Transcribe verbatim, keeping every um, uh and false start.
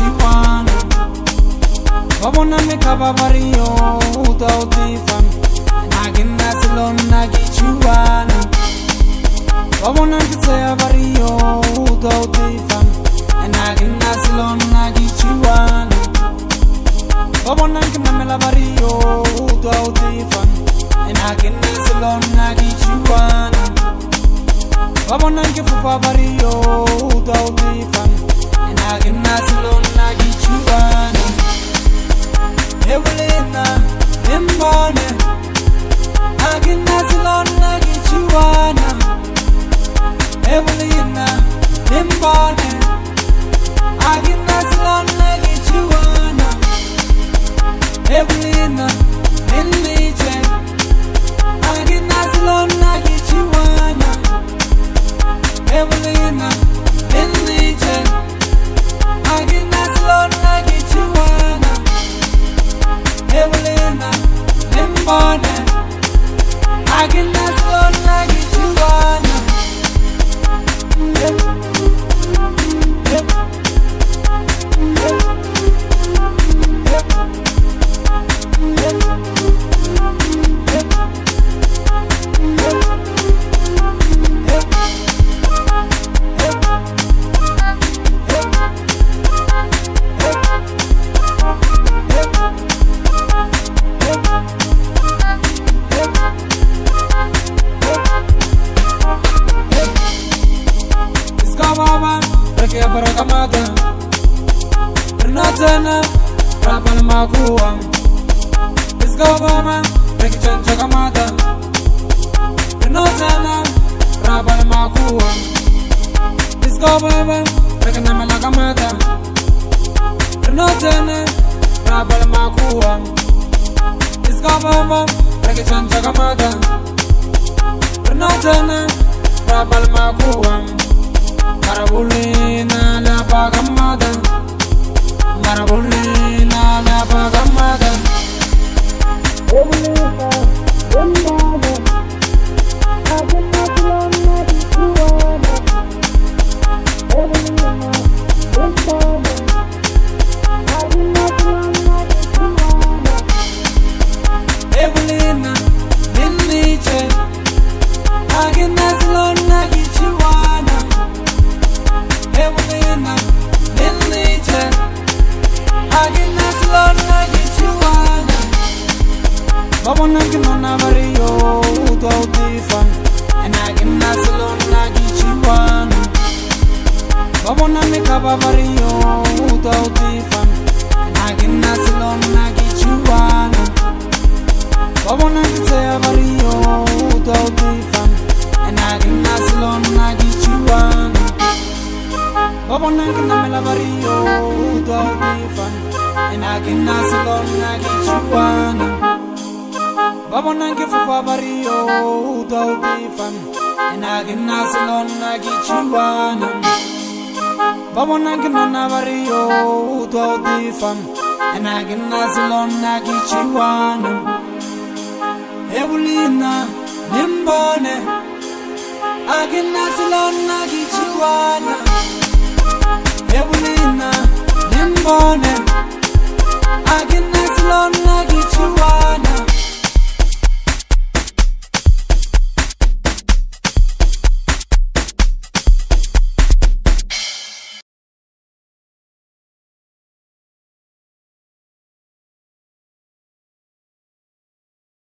chiwana Wabona mikaba vario uta utifan Nagina silon nagi chiwana Wabona kitaya vario uta utifan Nagina silon nagi chiwana Wabona kinamela vario uta utifan Nagina silon nagi chiwana Wabona kifufa vario uta utifan Nagina silon nagi chiwana Evelina, Nimbone Nagina silon nagi chiwana Evelina, Nimbone Nagina silon nagi chiwana Evelina, Ninliche Nagina silon nagi chiwana Evelina, Ninliche Nagina silon nagi chiwana Evelina, Nimbone Nagina silon nagi chiwana Perché paragamata Renatana Rapal makuam Isgabama Perché chancha kamata Renatana Rapal makuam Isgabama Perché namela kamata Renatana Rapal makuam Isgabama Perché chancha kamata Renatana Rapal makuam Marabulina la pagamada Marabulina la pagamada Evelina, Evelina Nagina silon nagi chiwana Evelina, Evelina Nagina silon nagi chiwana Evelina, Ninliche Nagina silon nagi chiwana Evelina, Ninliche Nagina silon nagi chiwana Babona kinona vario uta utifan Nagina silon nagi chiwana Babona mikaba vario uta utifan Nagina silon nagi chiwana Babona kitaya vario uta utifan Nagina silon nagi chiwana Babona kinamela vario uta utifan Nagina silon nagi chiwana Babona kifufa vario uta utifan Nagina silon nagi chiwana Babona kinona vario uta utifan Nagina silon nagi chiwana Evelina, Nimbone Nagina silon nagi chiwana Evelina, Nimbone Nagina silon nagi chiwana